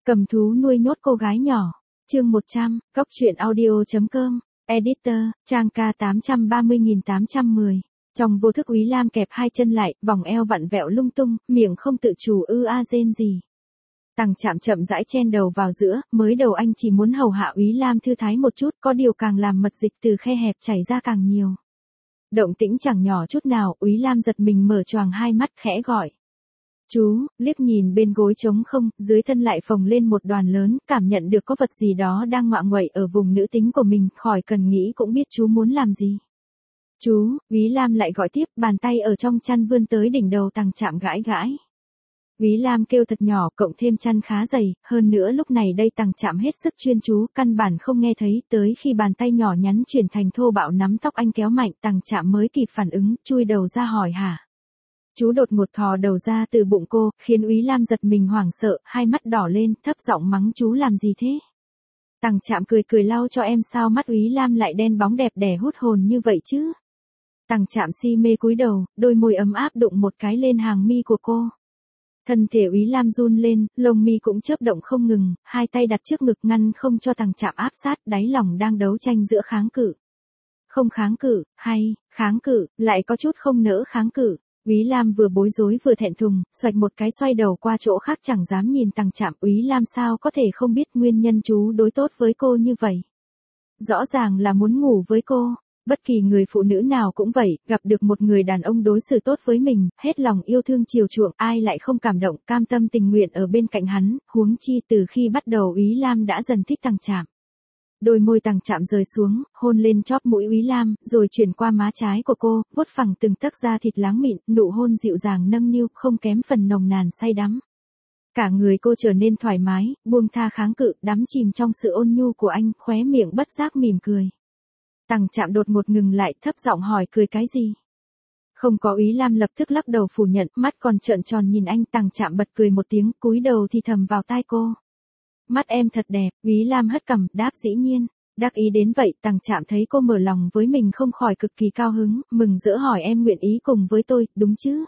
Cầm thú nuôi nhốt cô gái nhỏ. Chương 100, Cóc truyện audio.com, Editor, trang K830810. Trong vô thức Úy Lam kẹp hai chân lại, vòng eo vặn vẹo lung tung, miệng không tự chủ rên gì. Tằng Trạm chậm rãi chen đầu vào giữa, mới đầu anh chỉ muốn hầu hạ Úy Lam thư thái một chút, có điều càng làm mật dịch từ khe hẹp chảy ra càng nhiều. Động tĩnh chẳng nhỏ chút nào, Úy Lam giật mình mở choàng hai mắt khẽ gọi. Chú, liếc nhìn bên gối trống không, dưới thân lại phồng lên một đoàn lớn, cảm nhận được có vật gì đó đang ngoạ nguậy ở vùng nữ tính của mình, khỏi cần nghĩ cũng biết chú muốn làm gì. Chú, Úy Lam lại gọi tiếp, bàn tay ở trong chăn vươn tới đỉnh đầu Tằng Trạm gãi gãi. Úy Lam kêu thật nhỏ, cộng thêm chăn khá dày, hơn nữa lúc này đây Tằng Trạm hết sức chuyên chú, căn bản không nghe thấy, tới khi bàn tay nhỏ nhắn chuyển thành thô bạo nắm tóc anh kéo mạnh, Tằng Trạm mới kịp phản ứng, chui đầu ra hỏi hả. Chú đột ngột thò đầu ra từ bụng cô, khiến Úy Lam giật mình hoảng sợ, hai mắt đỏ lên, thấp giọng mắng chú làm gì thế. Tằng Trạm cười cười lau cho em sao mắt Úy Lam lại đen bóng đẹp đẽ hút hồn như vậy chứ. Tằng Trạm si mê cúi đầu, đôi môi ấm áp đụng một cái lên hàng mi của cô. Thân thể Úy Lam run lên, lông mi cũng chớp động không ngừng, hai tay đặt trước ngực ngăn không cho Tằng Trạm áp sát, đáy lòng đang đấu tranh giữa kháng cự. Không kháng cự, hay, kháng cự, lại có chút không nỡ kháng cự. Úy Lam vừa bối rối vừa thẹn thùng, xoạch một cái xoay đầu qua chỗ khác chẳng dám nhìn Tằng Trạm. Úy Lam sao có thể không biết nguyên nhân chú đối tốt với cô như vậy. Rõ ràng là muốn ngủ với cô. Bất kỳ người phụ nữ nào cũng vậy, gặp được một người đàn ông đối xử tốt với mình, hết lòng yêu thương chiều chuộng, ai lại không cảm động, cam tâm tình nguyện ở bên cạnh hắn, huống chi từ khi bắt đầu Úy Lam đã dần thích Tằng Trạm. Đôi môi Tằng Trạm rời xuống, hôn lên chóp mũi Úy Lam, rồi chuyển qua má trái của cô, vuốt phẳng từng tấc da thịt láng mịn, nụ hôn dịu dàng nâng niu, không kém phần nồng nàn say đắm. Cả người cô trở nên thoải mái, buông tha kháng cự, đắm chìm trong sự ôn nhu của anh, khóe miệng bất giác mỉm cười. Tằng Trạm đột ngột ngừng lại, thấp giọng hỏi cười cái gì? Không có. Úy Lam lập tức lắc đầu phủ nhận, mắt còn trợn tròn nhìn anh. Tằng Trạm bật cười một tiếng, cúi đầu thì thầm vào tai cô. Mắt em thật đẹp. Úy Lam hất cằm, đáp dĩ nhiên. Đắc ý đến vậy, Tằng Trạm thấy cô mở lòng với mình không khỏi cực kỳ cao hứng, mừng rỡ hỏi em nguyện ý cùng với tôi, đúng chứ?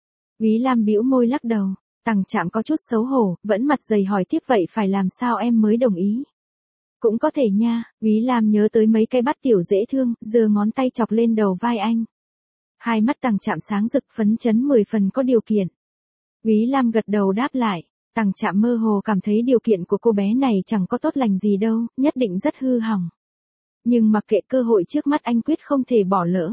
Úy Lam bĩu môi lắc đầu. Tằng Trạm có chút xấu hổ, vẫn mặt dày hỏi tiếp vậy phải làm sao em mới đồng ý? Cũng có thể nha. Úy Lam nhớ tới mấy cái bát tiểu dễ thương, giơ ngón tay chọc lên đầu vai anh. Hai mắt Tằng Trạm sáng rực, phấn chấn 10 phần có điều kiện. Úy Lam gật đầu đáp lại. Tằng Trạm mơ hồ cảm thấy điều kiện của cô bé này chẳng có tốt lành gì đâu, nhất định rất hư hỏng. Nhưng mặc kệ, cơ hội trước mắt anh quyết không thể bỏ lỡ.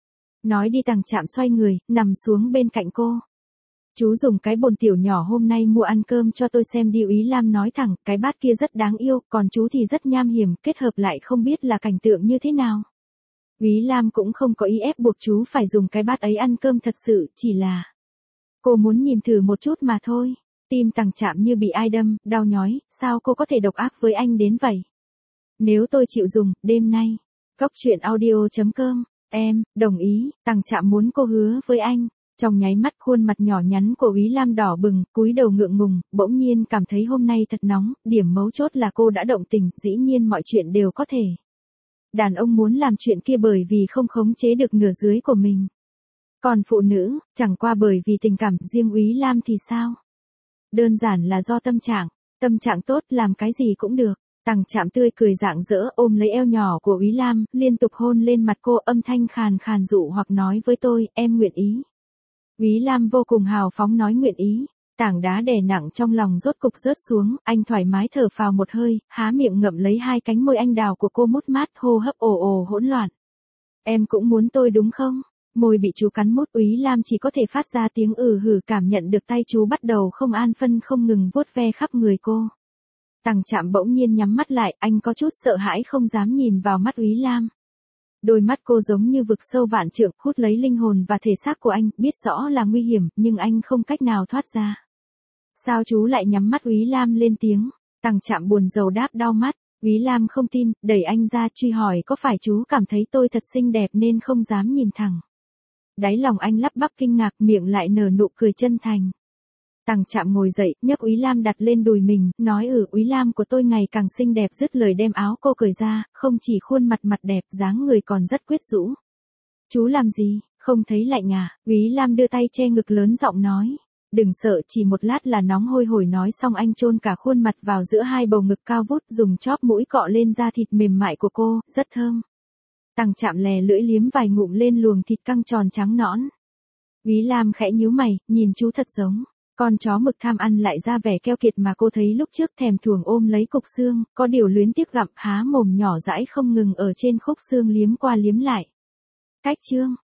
Nói đi. Tằng Trạm xoay người, nằm xuống bên cạnh cô. Chú dùng cái bồn tiểu nhỏ hôm nay mua ăn cơm cho tôi xem đi. Úy Lam nói thẳng, cái bát kia rất đáng yêu, còn chú thì rất nham hiểm, kết hợp lại không biết là cảnh tượng như thế nào. Úy Lam cũng không có ý ép buộc chú phải dùng cái bát ấy ăn cơm thật sự, chỉ là cô muốn nhìn thử một chút mà thôi. Tim Tằng Trạm như bị ai đâm, đau nhói, sao cô có thể độc ác với anh đến vậy? Nếu tôi chịu dùng, đêm nay. Cóc truyện audio.com, em, đồng ý. Tằng Trạm muốn cô hứa với anh. Trong nháy mắt khuôn mặt nhỏ nhắn của Úy Lam đỏ bừng, cúi đầu ngượng ngùng, bỗng nhiên cảm thấy hôm nay thật nóng, điểm mấu chốt là cô đã động tình, dĩ nhiên mọi chuyện đều có thể. Đàn ông muốn làm chuyện kia bởi vì không khống chế được nửa dưới của mình. Còn phụ nữ, chẳng qua bởi vì tình cảm. Riêng Úy Lam thì sao? Đơn giản là do tâm trạng tốt, làm cái gì cũng được. Tằng Trạm tươi cười rạng rỡ, ôm lấy eo nhỏ của Úy Lam, liên tục hôn lên mặt cô, âm thanh khàn khàn dụ hoặc nói với tôi, em nguyện ý. Úy Lam vô cùng hào phóng nói nguyện ý. Tảng đá đè nặng trong lòng rốt cục rớt xuống, anh thoải mái thở phào một hơi, há miệng ngậm lấy hai cánh môi anh đào của cô mút mát, hô hấp ồ ồ hỗn loạn. Em cũng muốn tôi đúng không? Môi bị chú cắn mút, Úy Lam chỉ có thể phát ra tiếng hử, cảm nhận được tay chú bắt đầu không an phân không ngừng vuốt ve khắp người cô. Tằng Trạm bỗng nhiên nhắm mắt lại, anh có chút sợ hãi không dám nhìn vào mắt Úy Lam. Đôi mắt cô giống như vực sâu vạn trượng, hút lấy linh hồn và thể xác của anh, biết rõ là nguy hiểm, nhưng anh không cách nào thoát ra. Sao chú lại nhắm mắt? Úy Lam lên tiếng. Tằng Trạm buồn rầu đáp đau mắt. Úy Lam không tin, đẩy anh ra truy hỏi có phải chú cảm thấy tôi thật xinh đẹp nên không dám nhìn thẳng. Đáy lòng anh lắp bắp kinh ngạc, miệng lại nở nụ cười chân thành. Tằng Trạm ngồi dậy, nhấc Úy Lam đặt lên đùi mình, nói Úy Lam của tôi ngày càng xinh đẹp, dứt lời đem áo cô cởi ra, không chỉ khuôn mặt đẹp, dáng người còn rất quyến rũ. Chú làm gì, không thấy lạnh à? Úy Lam đưa tay che ngực lớn giọng nói. Đừng sợ, chỉ một lát là nóng hôi hổi, nói xong anh chôn cả khuôn mặt vào giữa hai bầu ngực cao vút, dùng chóp mũi cọ lên da thịt mềm mại của cô, rất thơm. Tằng Trạm lè lưỡi liếm vài ngụm lên luồng thịt căng tròn trắng nõn. Úy Lam khẽ nhíu mày, nhìn chú thật giống con chó mực tham ăn lại ra vẻ keo kiệt mà cô thấy lúc trước, thèm thuồng ôm lấy cục xương, có điều luyến tiếc gặm, há mồm nhỏ dãi không ngừng ở trên khúc xương liếm qua liếm lại. Cách chương